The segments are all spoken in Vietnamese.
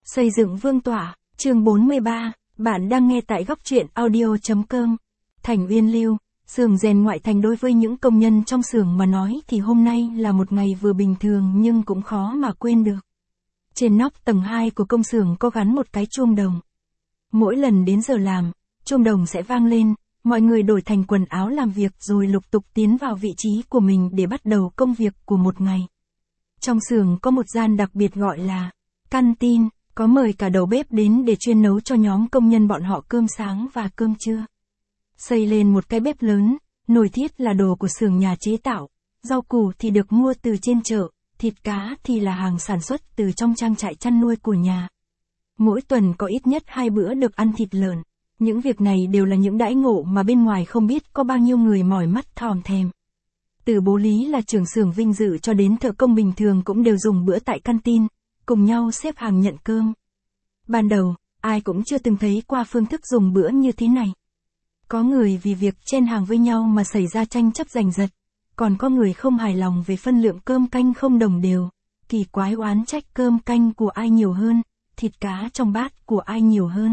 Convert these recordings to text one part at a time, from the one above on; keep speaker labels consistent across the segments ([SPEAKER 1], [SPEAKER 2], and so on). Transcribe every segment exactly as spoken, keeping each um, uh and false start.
[SPEAKER 1] Xây dựng vương tọa, chương bốn mươi ba, bạn đang nghe tại góc truyện audio.com. Thành Uyên Lưu, xưởng rèn ngoại thành đối với những công nhân trong xưởng mà nói thì hôm nay là một ngày vừa bình thường nhưng cũng khó mà quên được. Trên nóc tầng hai của công xưởng có gắn một cái chuông đồng. Mỗi lần đến giờ làm, chuông đồng sẽ vang lên, mọi người đổi thành quần áo làm việc rồi lục tục tiến vào vị trí của mình để bắt đầu công việc của một ngày. Trong xưởng có một gian đặc biệt gọi là canteen, có mời cả đầu bếp đến để chuyên nấu cho nhóm công nhân bọn họ cơm sáng và cơm trưa. Xây lên một cái bếp lớn, nồi thiết là đồ của xưởng nhà chế tạo, rau củ thì được mua từ trên chợ, thịt cá thì là hàng sản xuất từ trong trang trại chăn nuôi của nhà. Mỗi tuần có ít nhất hai bữa được ăn thịt lợn. Những việc này đều là những đãi ngộ mà bên ngoài không biết có bao nhiêu người mỏi mắt thòm thèm. Từ bố Lý là trưởng xưởng vinh dự cho đến thợ công bình thường cũng đều dùng bữa tại canteen, cùng nhau xếp hàng nhận cơm. Ban đầu, ai cũng chưa từng thấy qua phương thức dùng bữa như thế này. Có người vì việc chen hàng với nhau mà xảy ra tranh chấp giành giật, còn có người không hài lòng về phân lượng cơm canh không đồng đều, kỳ quái oán trách cơm canh của ai nhiều hơn, thịt cá trong bát của ai nhiều hơn.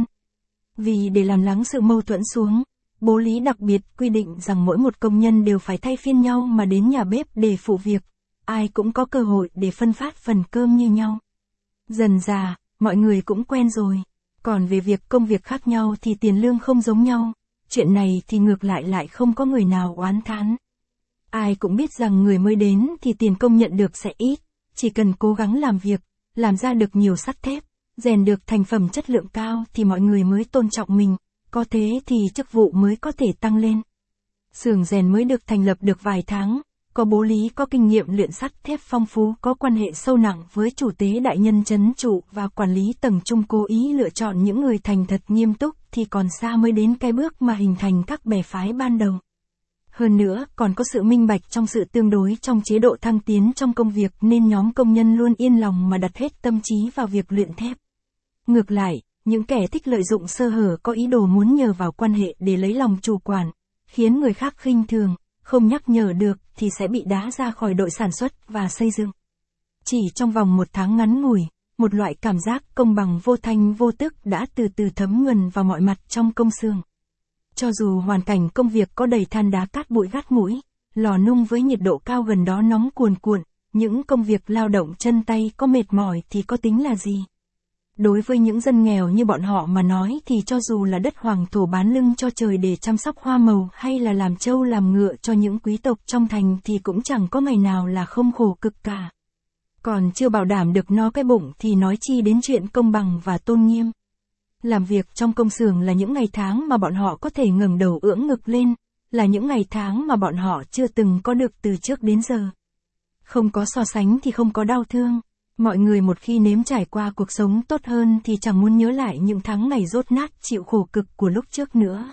[SPEAKER 1] Vì để làm lắng sự mâu thuẫn xuống, bố Lý đặc biệt quy định rằng mỗi một công nhân đều phải thay phiên nhau mà đến nhà bếp để phụ việc, ai cũng có cơ hội để phân phát phần cơm như nhau. Dần dà, mọi người cũng quen rồi, còn về việc công việc khác nhau thì tiền lương không giống nhau, chuyện này thì ngược lại lại không có người nào oán thán. Ai cũng biết rằng người mới đến thì tiền công nhận được sẽ ít, chỉ cần cố gắng làm việc, làm ra được nhiều sắt thép, rèn được thành phẩm chất lượng cao thì mọi người mới tôn trọng mình, có thế thì chức vụ mới có thể tăng lên. Xưởng rèn mới được thành lập được vài tháng, có bố Lý có kinh nghiệm luyện sắt thép phong phú, có quan hệ sâu nặng với chủ tế đại nhân trấn trụ và quản lý tầng trung cố ý lựa chọn những người thành thật nghiêm túc thì còn xa mới đến cái bước mà hình thành các bè phái ban đầu. Hơn nữa, còn có sự minh bạch trong sự tương đối trong chế độ thăng tiến trong công việc nên nhóm công nhân luôn yên lòng mà đặt hết tâm trí vào việc luyện thép. Ngược lại, những kẻ thích lợi dụng sơ hở có ý đồ muốn nhờ vào quan hệ để lấy lòng chủ quản, khiến người khác khinh thường, không nhắc nhở được thì sẽ bị đá ra khỏi đội sản xuất và xây dựng. Chỉ trong vòng một tháng ngắn ngủi, một loại cảm giác công bằng vô thanh vô tức đã từ từ thấm nhuần vào mọi mặt trong công xưởng. Cho dù hoàn cảnh công việc có đầy than đá cát bụi gắt mũi, lò nung với nhiệt độ cao gần đó nóng cuồn cuộn, những công việc lao động chân tay có mệt mỏi thì có tính là gì? Đối với những dân nghèo như bọn họ mà nói thì cho dù là đất hoàng thổ bán lưng cho trời để chăm sóc hoa màu hay là làm trâu làm ngựa cho những quý tộc trong thành thì cũng chẳng có ngày nào là không khổ cực cả. Còn chưa bảo đảm được no cái bụng thì nói chi đến chuyện công bằng và tôn nghiêm. Làm việc trong công xưởng là những ngày tháng mà bọn họ có thể ngẩng đầu ưỡn ngực lên, là những ngày tháng mà bọn họ chưa từng có được từ trước đến giờ. Không có so sánh thì không có đau thương. Mọi người một khi nếm trải qua cuộc sống tốt hơn thì chẳng muốn nhớ lại những tháng ngày dốt nát chịu khổ cực của lúc trước nữa.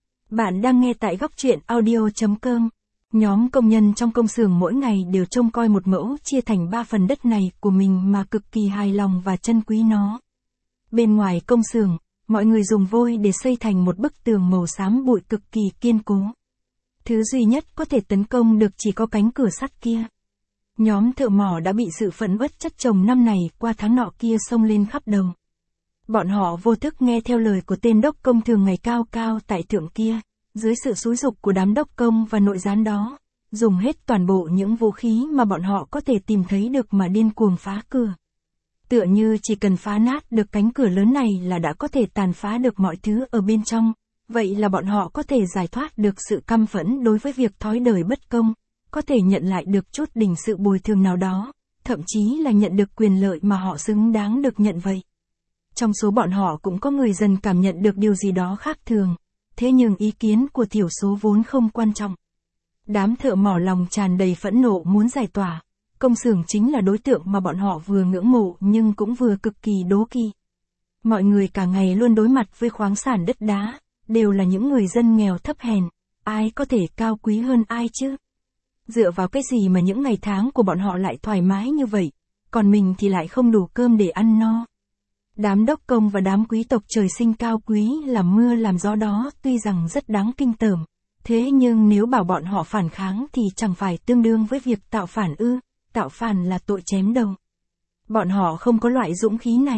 [SPEAKER 1] Bạn đang nghe tại góc truyện audio.com. Nhóm công nhân trong công xưởng mỗi ngày đều trông coi một mẫu chia thành ba phần đất này của mình mà cực kỳ hài lòng và trân quý nó. Bên ngoài công xưởng, mọi người dùng vôi để xây thành một bức tường màu xám bụi cực kỳ kiên cố. Thứ duy nhất có thể tấn công được chỉ có cánh cửa sắt kia. Nhóm thợ mỏ đã bị sự phẫn uất chất chồng năm này qua tháng nọ kia xông lên khắp đầu. Bọn họ vô thức nghe theo lời của tên đốc công thường ngày cao cao tại thượng kia, dưới sự xúi giục của đám đốc công và nội gián đó, dùng hết toàn bộ những vũ khí mà bọn họ có thể tìm thấy được mà điên cuồng phá cửa. Tựa như chỉ cần phá nát được cánh cửa lớn này là đã có thể tàn phá được mọi thứ ở bên trong, vậy là bọn họ có thể giải thoát được sự căm phẫn đối với việc thói đời bất công, có thể nhận lại được chút đỉnh sự bồi thường nào đó, thậm chí là nhận được quyền lợi mà họ xứng đáng được nhận vậy. Trong số bọn họ cũng có người dần cảm nhận được điều gì đó khác thường, thế nhưng ý kiến của thiểu số vốn không quan trọng. Đám thợ mỏ lòng tràn đầy phẫn nộ muốn giải tỏa, công xưởng chính là đối tượng mà bọn họ vừa ngưỡng mộ nhưng cũng vừa cực kỳ đố kỵ. Mọi người cả ngày luôn đối mặt với khoáng sản đất đá, đều là những người dân nghèo thấp hèn, ai có thể cao quý hơn ai chứ? Dựa vào cái gì mà những ngày tháng của bọn họ lại thoải mái như vậy, còn mình thì lại không đủ cơm để ăn no. Đám đốc công và đám quý tộc trời sinh cao quý làm mưa làm gió đó tuy rằng rất đáng kinh tởm, thế nhưng nếu bảo bọn họ phản kháng thì chẳng phải tương đương với việc tạo phản ư, tạo phản là tội chém đầu. Bọn họ không có loại dũng khí này,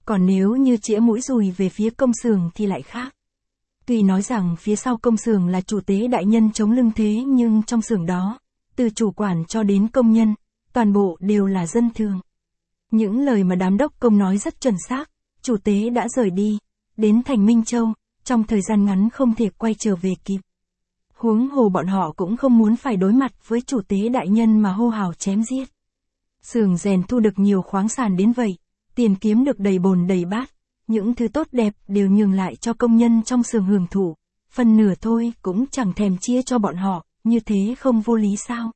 [SPEAKER 1] Còn nếu như chĩa mũi dùi về phía công xưởng thì lại khác. Tuy nói rằng phía sau công xưởng là chủ tế đại nhân chống lưng thế nhưng trong xưởng đó, từ chủ quản cho đến công nhân, toàn bộ đều là dân thường. Những lời mà đám đốc công nói rất chuẩn xác, chủ tế đã rời đi, đến thành Minh Châu, trong thời gian ngắn không thể quay trở về kịp. Huống hồ bọn họ cũng không muốn phải đối mặt với chủ tế đại nhân mà hô hào chém giết. Xưởng rèn thu được nhiều khoáng sản đến vậy, tiền kiếm được đầy bồn đầy bát, những thứ tốt đẹp đều nhường lại cho công nhân trong xưởng hưởng thụ, phần nửa thôi cũng chẳng thèm chia cho bọn họ, như thế không vô lý sao?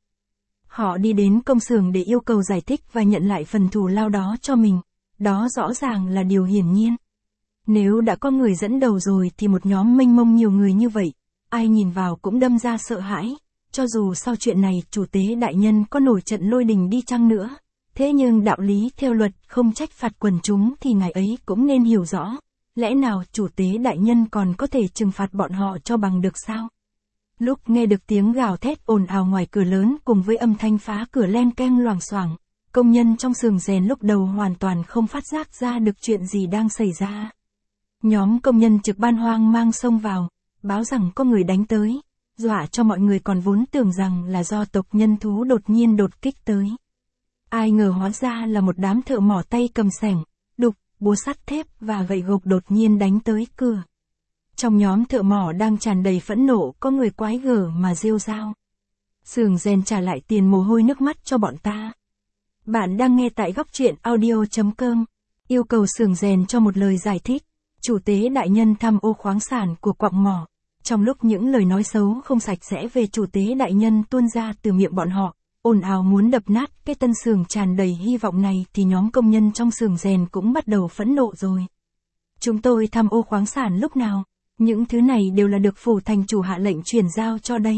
[SPEAKER 1] Họ đi đến công xưởng để yêu cầu giải thích và nhận lại phần thù lao đó cho mình, đó rõ ràng là điều hiển nhiên. Nếu đã có người dẫn đầu rồi thì một nhóm mênh mông nhiều người như vậy, ai nhìn vào cũng đâm ra sợ hãi, cho dù sau chuyện này chủ tế đại nhân có nổi trận lôi đình đi chăng nữa. Thế nhưng đạo lý theo luật không trách phạt quần chúng thì ngài ấy cũng nên hiểu rõ, lẽ nào chủ tế đại nhân còn có thể trừng phạt bọn họ cho bằng được sao? Lúc nghe được tiếng gào thét ồn ào ngoài cửa lớn cùng với âm thanh phá cửa len keng loảng xoảng, công nhân trong xưởng rèn lúc đầu hoàn toàn không phát giác ra được chuyện gì đang xảy ra. Nhóm công nhân trực ban hoang mang xông vào, báo rằng có người đánh tới, dọa cho mọi người còn vốn tưởng rằng là do tộc nhân thú đột nhiên đột kích tới. Ai ngờ hóa ra là một đám thợ mỏ tay cầm xẻng, đục, búa sắt thép và gậy gộc đột nhiên đánh tới cửa. Trong nhóm thợ mỏ đang tràn đầy phẫn nộ có người quái gở mà rêu rao. Xưởng rèn trả lại tiền mồ hôi nước mắt cho bọn ta. Bạn đang nghe tại góc truyện audio chấm com. Yêu cầu xưởng rèn cho một lời giải thích. Chủ tế đại nhân tham ô khoáng sản của quặng mỏ. Trong lúc những lời nói xấu không sạch sẽ về chủ tế đại nhân tuôn ra từ miệng bọn họ, ồn ào muốn đập nát cái tân xưởng tràn đầy hy vọng này thì nhóm công nhân trong xưởng rèn cũng bắt đầu phẫn nộ rồi. Chúng tôi tham ô khoáng sản lúc nào? Những thứ này đều là được phủ thành chủ hạ lệnh chuyển giao cho đấy.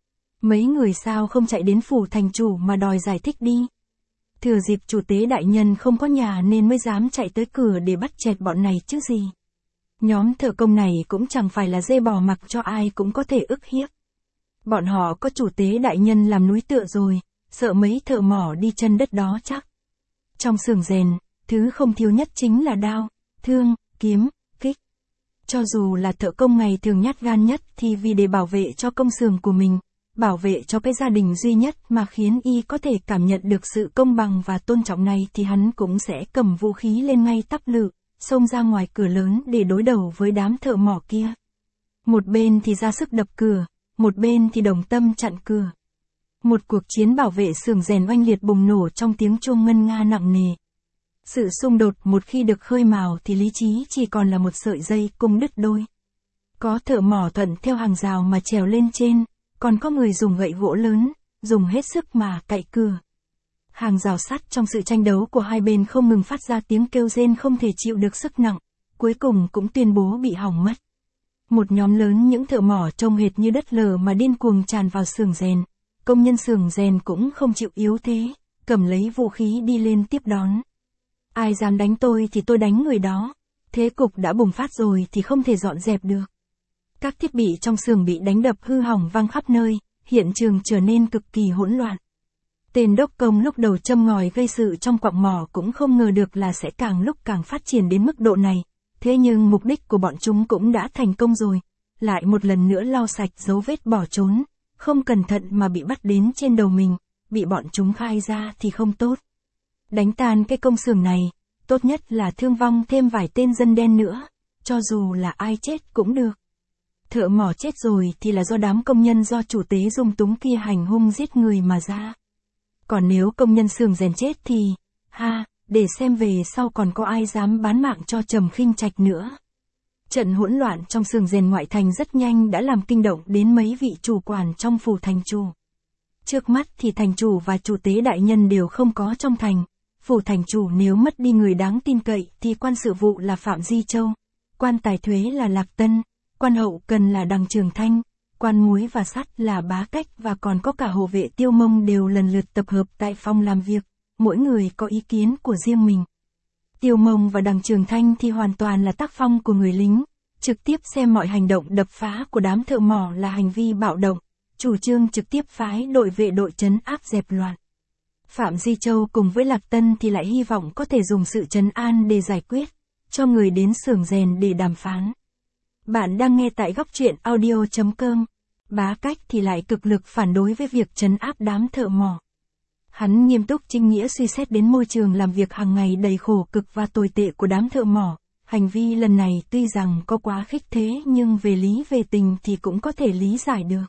[SPEAKER 1] Mấy người sao không chạy đến phủ thành chủ mà đòi giải thích đi. Thừa dịp chủ tế đại nhân không có nhà nên mới dám chạy tới cửa để bắt chẹt bọn này chứ gì. Nhóm thợ công này cũng chẳng phải là dê bò mặc cho ai cũng có thể ức hiếp. Bọn họ có chủ tế đại nhân làm núi tựa rồi, sợ mấy thợ mỏ đi chân đất đó chắc. Trong xưởng rèn, thứ không thiếu nhất chính là đao, thương, kiếm, kích. Cho dù là thợ công ngày thường nhát gan nhất thì vì để bảo vệ cho công xưởng của mình, bảo vệ cho cái gia đình duy nhất mà khiến y có thể cảm nhận được sự công bằng và tôn trọng này thì hắn cũng sẽ cầm vũ khí lên ngay tắp lự, xông ra ngoài cửa lớn để đối đầu với đám thợ mỏ kia. Một bên thì ra sức đập cửa, một bên thì đồng tâm chặn cửa. Một cuộc chiến bảo vệ xưởng rèn oanh liệt bùng nổ trong tiếng chuông ngân nga nặng nề. Sự xung đột một khi được khơi mào thì lý trí chỉ còn là một sợi dây cung đứt đôi. Có thợ mỏ thuận theo hàng rào mà trèo lên trên, còn có người dùng gậy gỗ lớn, dùng hết sức mà cạy cửa. Hàng rào sắt trong sự tranh đấu của hai bên không ngừng phát ra tiếng kêu rên không thể chịu được sức nặng, cuối cùng cũng tuyên bố bị hỏng mất. Một nhóm lớn những thợ mỏ trông hệt như đất lở mà điên cuồng tràn vào xưởng rèn. Công nhân xưởng rèn cũng không chịu yếu thế, cầm lấy vũ khí đi lên tiếp đón. Ai dám đánh tôi thì tôi đánh người đó. Thế cục đã bùng phát rồi thì không thể dọn dẹp được. Các thiết bị trong xưởng bị đánh đập hư hỏng văng khắp nơi, hiện trường trở nên cực kỳ hỗn loạn. Tên đốc công lúc đầu châm ngòi gây sự trong quặng mỏ cũng không ngờ được là sẽ càng lúc càng phát triển đến mức độ này. Thế nhưng mục đích của bọn chúng cũng đã thành công rồi. Lại một lần nữa lau sạch dấu vết bỏ trốn. Không cẩn thận mà bị bắt đến trên đầu mình, bị bọn chúng khai ra thì không tốt. Đánh tan cái công xưởng này, tốt nhất là thương vong thêm vài tên dân đen nữa, cho dù là ai chết cũng được. Thợ mỏ chết rồi thì là do đám công nhân do chủ tế dung túng kia hành hung giết người mà ra. Còn nếu công nhân xưởng rèn chết thì, ha, để xem về sau còn có ai dám bán mạng cho Trầm Khinh Trạch nữa. Trận hỗn loạn trong xưởng rèn ngoại thành rất nhanh đã làm kinh động đến mấy vị chủ quản trong phủ thành chủ. Trước mắt thì thành chủ và chủ tế đại nhân đều không có trong thành. Phủ thành chủ nếu mất đi người đáng tin cậy thì quan sự vụ là Phạm Di Châu, quan tài thuế là Lạc Tân, quan hậu cần là Đằng Trường Thanh, quan muối và sắt là Bá Cách và còn có cả hộ vệ Tiêu Mông đều lần lượt tập hợp tại phòng làm việc, mỗi người có ý kiến của riêng mình. Tiêu Mông và Đằng Trường Thanh thì hoàn toàn là tác phong của người lính, trực tiếp xem mọi hành động đập phá của đám thợ mỏ là hành vi bạo động, chủ trương trực tiếp phái đội vệ đội trấn áp dẹp loạn. Phạm Di Châu cùng với Lạc Tân thì lại hy vọng có thể dùng sự trấn an để giải quyết, cho người đến xưởng rèn để đàm phán. Bạn đang nghe tại góc truyện audio chấm com. Bá Cách thì lại cực lực phản đối với việc trấn áp đám thợ mỏ. Hắn nghiêm túc chính nghĩa suy xét đến môi trường làm việc hàng ngày đầy khổ cực và tồi tệ của đám thợ mỏ. Hành vi lần này tuy rằng có quá khích thế nhưng về lý về tình thì cũng có thể lý giải được.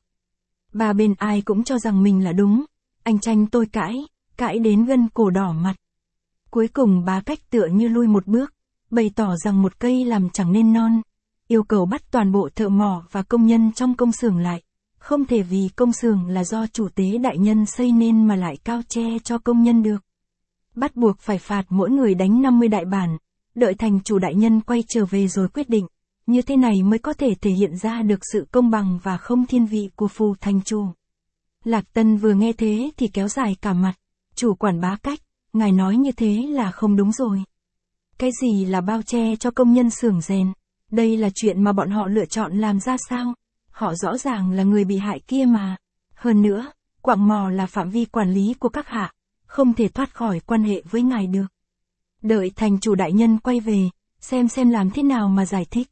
[SPEAKER 1] Ba bên ai cũng cho rằng mình là đúng, anh tranh tôi cãi, cãi đến gân cổ đỏ mặt. Cuối cùng Bá Cách tựa như lui một bước, bày tỏ rằng một cây làm chẳng nên non, yêu cầu bắt toàn bộ thợ mỏ và công nhân trong công xưởng lại. Không thể vì công xưởng là do chủ tế đại nhân xây nên mà lại cao che cho công nhân được. Bắt buộc phải phạt mỗi người đánh năm mươi đại bản, đợi thành chủ đại nhân quay trở về rồi quyết định. Như thế này mới có thể thể hiện ra được sự công bằng và không thiên vị của phù thành chủ. Lạc Tân vừa nghe thế thì kéo dài cả mặt. Chủ quản Bá Cách, ngài nói như thế là không đúng rồi. Cái gì là bao che cho công nhân xưởng rèn? Đây là chuyện mà bọn họ lựa chọn làm ra sao? Họ rõ ràng là người bị hại kia mà. Hơn nữa, quặng mỏ là phạm vi quản lý của các hạ, không thể thoát khỏi quan hệ với ngài được. Đợi thành chủ đại nhân quay về, xem xem làm thế nào mà giải thích.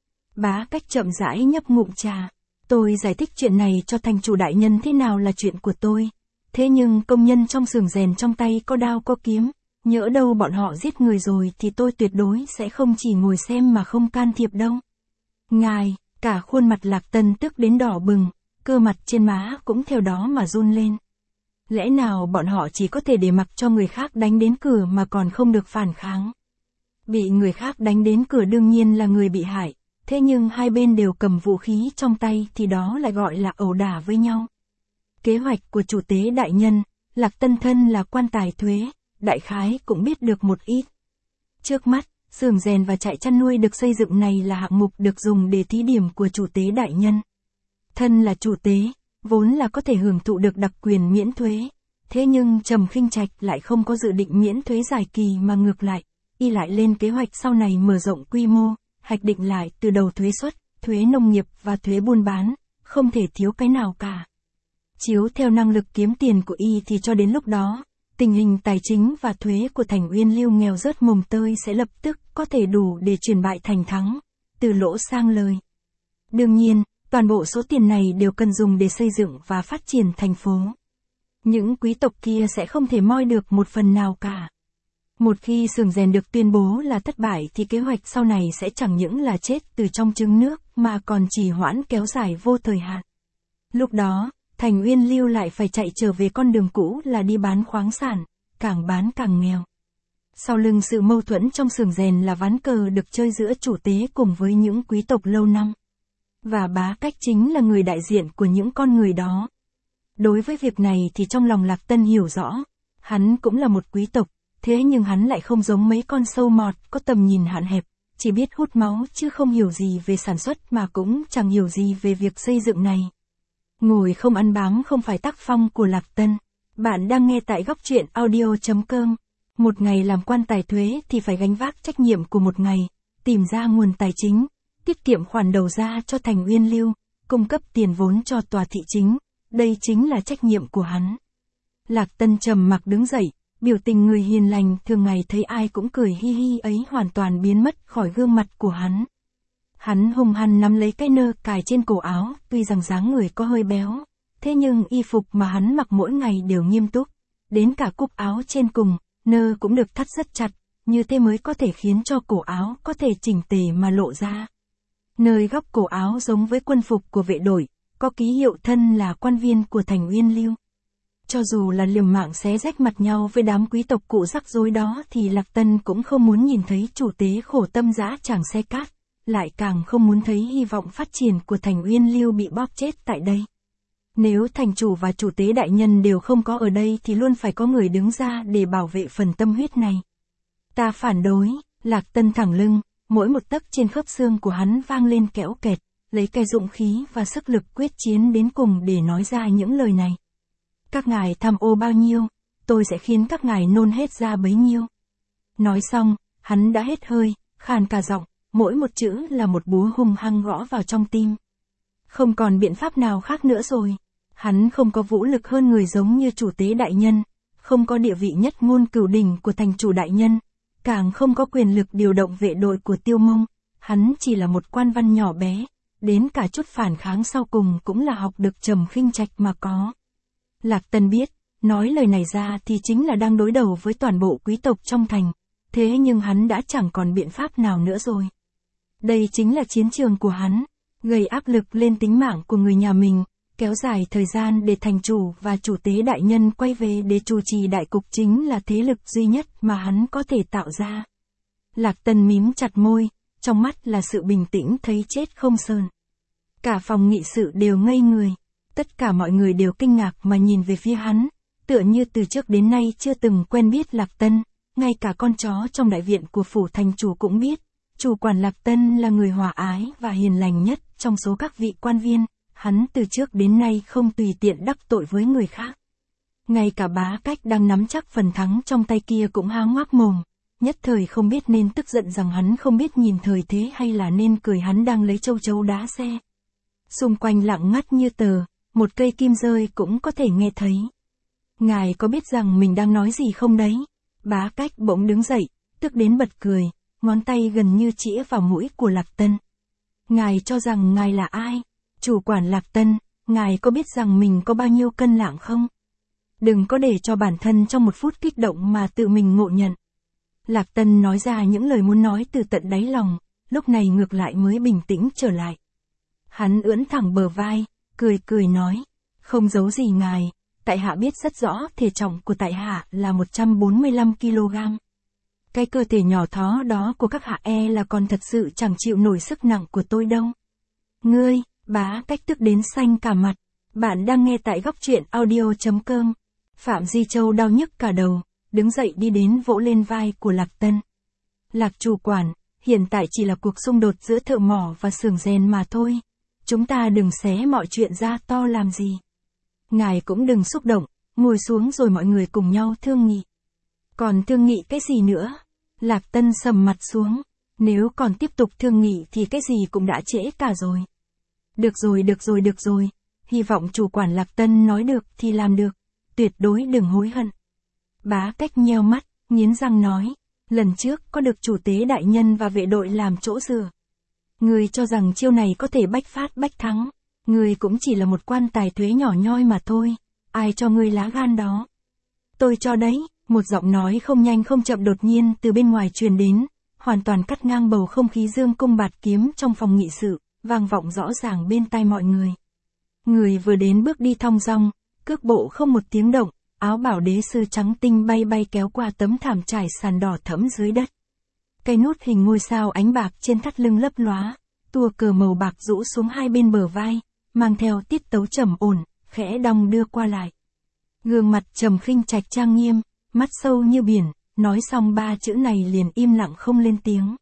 [SPEAKER 1] Bá Cách chậm rãi nhấp ngụm trà. Tôi giải thích chuyện này cho thành chủ đại nhân thế nào là chuyện của tôi. Thế nhưng công nhân trong xưởng rèn trong tay có đao có kiếm, nhỡ đâu bọn họ giết người rồi thì tôi tuyệt đối sẽ không chỉ ngồi xem mà không can thiệp đâu. Ngài, cả khuôn mặt Lạc Tân tức đến đỏ bừng, cơ mặt trên má cũng theo đó mà run lên. Lẽ nào bọn họ chỉ có thể để mặc cho người khác đánh đến cửa mà còn không được phản kháng? Bị người khác đánh đến cửa đương nhiên là người bị hại, thế nhưng hai bên đều cầm vũ khí trong tay thì đó lại gọi là ẩu đả với nhau. Kế hoạch của chủ tế đại nhân, Lạc Tân thân là quan tài thuế, đại khái cũng biết được một ít. Trước mắt, xưởng rèn và trại chăn nuôi được xây dựng này là hạng mục được dùng để thí điểm của chủ tế đại nhân. Thân là chủ tế, vốn là có thể hưởng thụ được đặc quyền miễn thuế. Thế nhưng Trầm Khinh Trạch lại không có dự định miễn thuế dài kỳ mà ngược lại, y lại lên kế hoạch sau này mở rộng quy mô, hoạch định lại từ đầu thuế suất, thuế nông nghiệp và thuế buôn bán, không thể thiếu cái nào cả. Chiếu theo năng lực kiếm tiền của y thì cho đến lúc đó, tình hình tài chính và thuế của Thành Uyên Lưu nghèo rớt mồng tơi sẽ lập tức có thể đủ để chuyển bại thành thắng, từ lỗ sang lời. Đương nhiên, toàn bộ số tiền này đều cần dùng để xây dựng và phát triển thành phố. Những quý tộc kia sẽ không thể moi được một phần nào cả. Một khi xưởng rèn được tuyên bố là thất bại thì kế hoạch sau này sẽ chẳng những là chết từ trong trứng nước mà còn trì hoãn kéo dài vô thời hạn. Lúc đó, Thành Uyên Lưu lại phải chạy trở về con đường cũ là đi bán khoáng sản, càng bán càng nghèo. Sau lưng sự mâu thuẫn trong xưởng rèn là ván cờ được chơi giữa chủ tế cùng với những quý tộc lâu năm. Và Bá Cách chính là người đại diện của những con người đó. Đối với việc này thì trong lòng Lạc Tân hiểu rõ, hắn cũng là một quý tộc, thế nhưng hắn lại không giống mấy con sâu mọt có tầm nhìn hạn hẹp, chỉ biết hút máu chứ không hiểu gì về sản xuất mà cũng chẳng hiểu gì về việc xây dựng này. Ngồi không ăn bám không phải tác phong của Lạc Tân. Bạn đang nghe tại góc truyện audio chấm com. Một ngày làm quan tài thuế thì phải gánh vác trách nhiệm của một ngày, tìm ra nguồn tài chính, tiết kiệm khoản đầu ra cho Thành Uyên Lưu, cung cấp tiền vốn cho tòa thị chính, đây chính là trách nhiệm của hắn. Lạc Tân trầm mặc đứng dậy, biểu tình người hiền lành thường ngày thấy ai cũng cười hi hi ấy hoàn toàn biến mất khỏi gương mặt của hắn. Hắn hung hăng nắm lấy cái nơ cài trên cổ áo, tuy rằng dáng người có hơi béo, thế nhưng y phục mà hắn mặc mỗi ngày đều nghiêm túc, đến cả cúc áo trên cùng, nơ cũng được thắt rất chặt, như thế mới có thể khiến cho cổ áo có thể chỉnh tề mà lộ ra. Nơi góc cổ áo giống với quân phục của vệ đội, có ký hiệu thân là quan viên của Thành Uyên Lưu. Cho dù là liều mạng xé rách mặt nhau với đám quý tộc cụ rắc rối đó thì Lạc Tân cũng không muốn nhìn thấy chủ tế khổ tâm dã tràng xe cát, lại càng không muốn thấy hy vọng phát triển của Thành Uyên Lưu bị bóp chết tại đây. Nếu thành chủ và chủ tế đại nhân đều không có ở đây thì luôn phải có người đứng ra để bảo vệ phần tâm huyết này. Ta phản đối, Lạc Tân thẳng lưng, mỗi một tấc trên khớp xương của hắn vang lên kẽo kẹt, lấy cái dũng khí và sức lực quyết chiến đến cùng để nói ra những lời này. Các ngài tham ô bao nhiêu, tôi sẽ khiến các ngài nôn hết ra bấy nhiêu. Nói xong, hắn đã hết hơi, khàn cả giọng, mỗi một chữ là một búa hung hăng gõ vào trong tim. Không còn biện pháp nào khác nữa rồi. Hắn không có vũ lực hơn người giống như chủ tế đại nhân, không có địa vị nhất ngôn cửu đỉnh của thành chủ đại nhân, càng không có quyền lực điều động vệ đội của Tiêu Mông, hắn chỉ là một quan văn nhỏ bé, đến cả chút phản kháng sau cùng cũng là học được Trầm Khinh Trạch mà có. Lạc Tân biết, nói lời này ra thì chính là đang đối đầu với toàn bộ quý tộc trong thành, thế nhưng hắn đã chẳng còn biện pháp nào nữa rồi. Đây chính là chiến trường của hắn, gây áp lực lên tính mạng của người nhà mình, kéo dài thời gian để thành chủ và chủ tế đại nhân quay về để chủ trì đại cục chính là thế lực duy nhất mà hắn có thể tạo ra. Lạc Tân mím chặt môi, trong mắt là sự bình tĩnh thấy chết không sờn. Cả phòng nghị sự đều ngây người, tất cả mọi người đều kinh ngạc mà nhìn về phía hắn, tựa như từ trước đến nay chưa từng quen biết Lạc Tân, ngay cả con chó trong đại viện của phủ thành chủ cũng biết, chủ quản Lạc Tân là người hòa ái và hiền lành nhất trong số các vị quan viên, hắn từ trước đến nay không tùy tiện đắc tội với người khác. Ngay cả Bá Cách đang nắm chắc phần thắng trong tay kia cũng há ngoác mồm, nhất thời không biết nên tức giận rằng hắn không biết nhìn thời thế hay là nên cười hắn đang lấy châu chấu đá xe. Xung quanh lặng ngắt như tờ, một cây kim rơi cũng có thể nghe thấy. Ngài có biết rằng mình đang nói gì không đấy? Bá Cách bỗng đứng dậy, tức đến bật cười, ngón tay gần như chĩa vào mũi của Lạc Tân. Ngài cho rằng ngài là ai? Chủ quản Lạc Tân, ngài có biết rằng mình có bao nhiêu cân lạng không? Đừng có để cho bản thân trong một phút kích động mà tự mình ngộ nhận. Lạc Tân nói ra những lời muốn nói từ tận đáy lòng, lúc này ngược lại mới bình tĩnh trở lại. Hắn ưỡn thẳng bờ vai, cười cười nói, không giấu gì ngài, tại hạ biết rất rõ thể trọng của tại hạ là một trăm bốn mươi lăm ki lô gam. Cái cơ thể nhỏ thó đó của các hạ e là còn thật sự chẳng chịu nổi sức nặng của tôi đâu. Ngươi, Bá Cách tức đến xanh cả mặt. Bạn đang nghe tại góc truyện audio chấm com. Phạm Di Châu đau nhức cả đầu, đứng dậy đi đến vỗ lên vai của Lạc Tân. Lạc chủ quản, hiện tại chỉ là cuộc xung đột giữa thợ mỏ và xưởng rèn mà thôi. Chúng ta đừng xé mọi chuyện ra to làm gì. Ngài cũng đừng xúc động, ngồi xuống rồi mọi người cùng nhau thương nghị. Còn thương nghị cái gì nữa? Lạc Tân sầm mặt xuống. Nếu còn tiếp tục thương nghị thì cái gì cũng đã trễ cả rồi. Được rồi được rồi được rồi. Hy vọng chủ quản Lạc Tân nói được thì làm được. Tuyệt đối đừng hối hận. Bá Cách nheo mắt, nghiến răng nói. Lần trước có được chủ tế đại nhân và vệ đội làm chỗ dựa. Người cho rằng chiêu này có thể bách phát bách thắng. Người cũng chỉ là một quan tài thuế nhỏ nhoi mà thôi. Ai cho ngươi lá gan đó? Tôi cho đấy. Một giọng nói không nhanh không chậm đột nhiên từ bên ngoài truyền đến, hoàn toàn cắt ngang bầu không khí dương cung bạt kiếm trong phòng nghị sự, vang vọng rõ ràng bên tai mọi người. Người vừa đến bước đi thong dong, cước bộ không một tiếng động, áo bảo đế sư trắng tinh bay bay kéo qua tấm thảm trải sàn đỏ thẫm dưới đất. Cây nút hình ngôi sao ánh bạc trên thắt lưng lấp lóa, tua cờ màu bạc rũ xuống hai bên bờ vai, mang theo tiết tấu trầm ổn, khẽ đong đưa qua lại. Gương mặt Trầm Khinh Trạch trang nghiêm, mắt sâu như biển, nói xong ba chữ này liền im lặng không lên tiếng.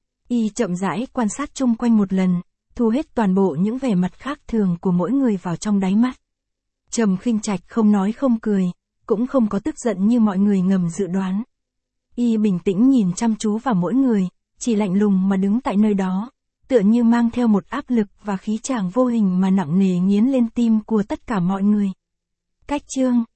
[SPEAKER 1] Y chậm rãi quan sát chung quanh một lần, thu hết toàn bộ những vẻ mặt khác thường của mỗi người vào trong đáy mắt. Trầm Khinh Trạch không nói không cười, cũng không có tức giận như mọi người ngầm dự đoán. Y bình tĩnh nhìn chăm chú vào mỗi người, chỉ lạnh lùng mà đứng tại nơi đó, tựa như mang theo một áp lực và khí tràng vô hình mà nặng nề nghiến lên tim của tất cả mọi người. Cách chương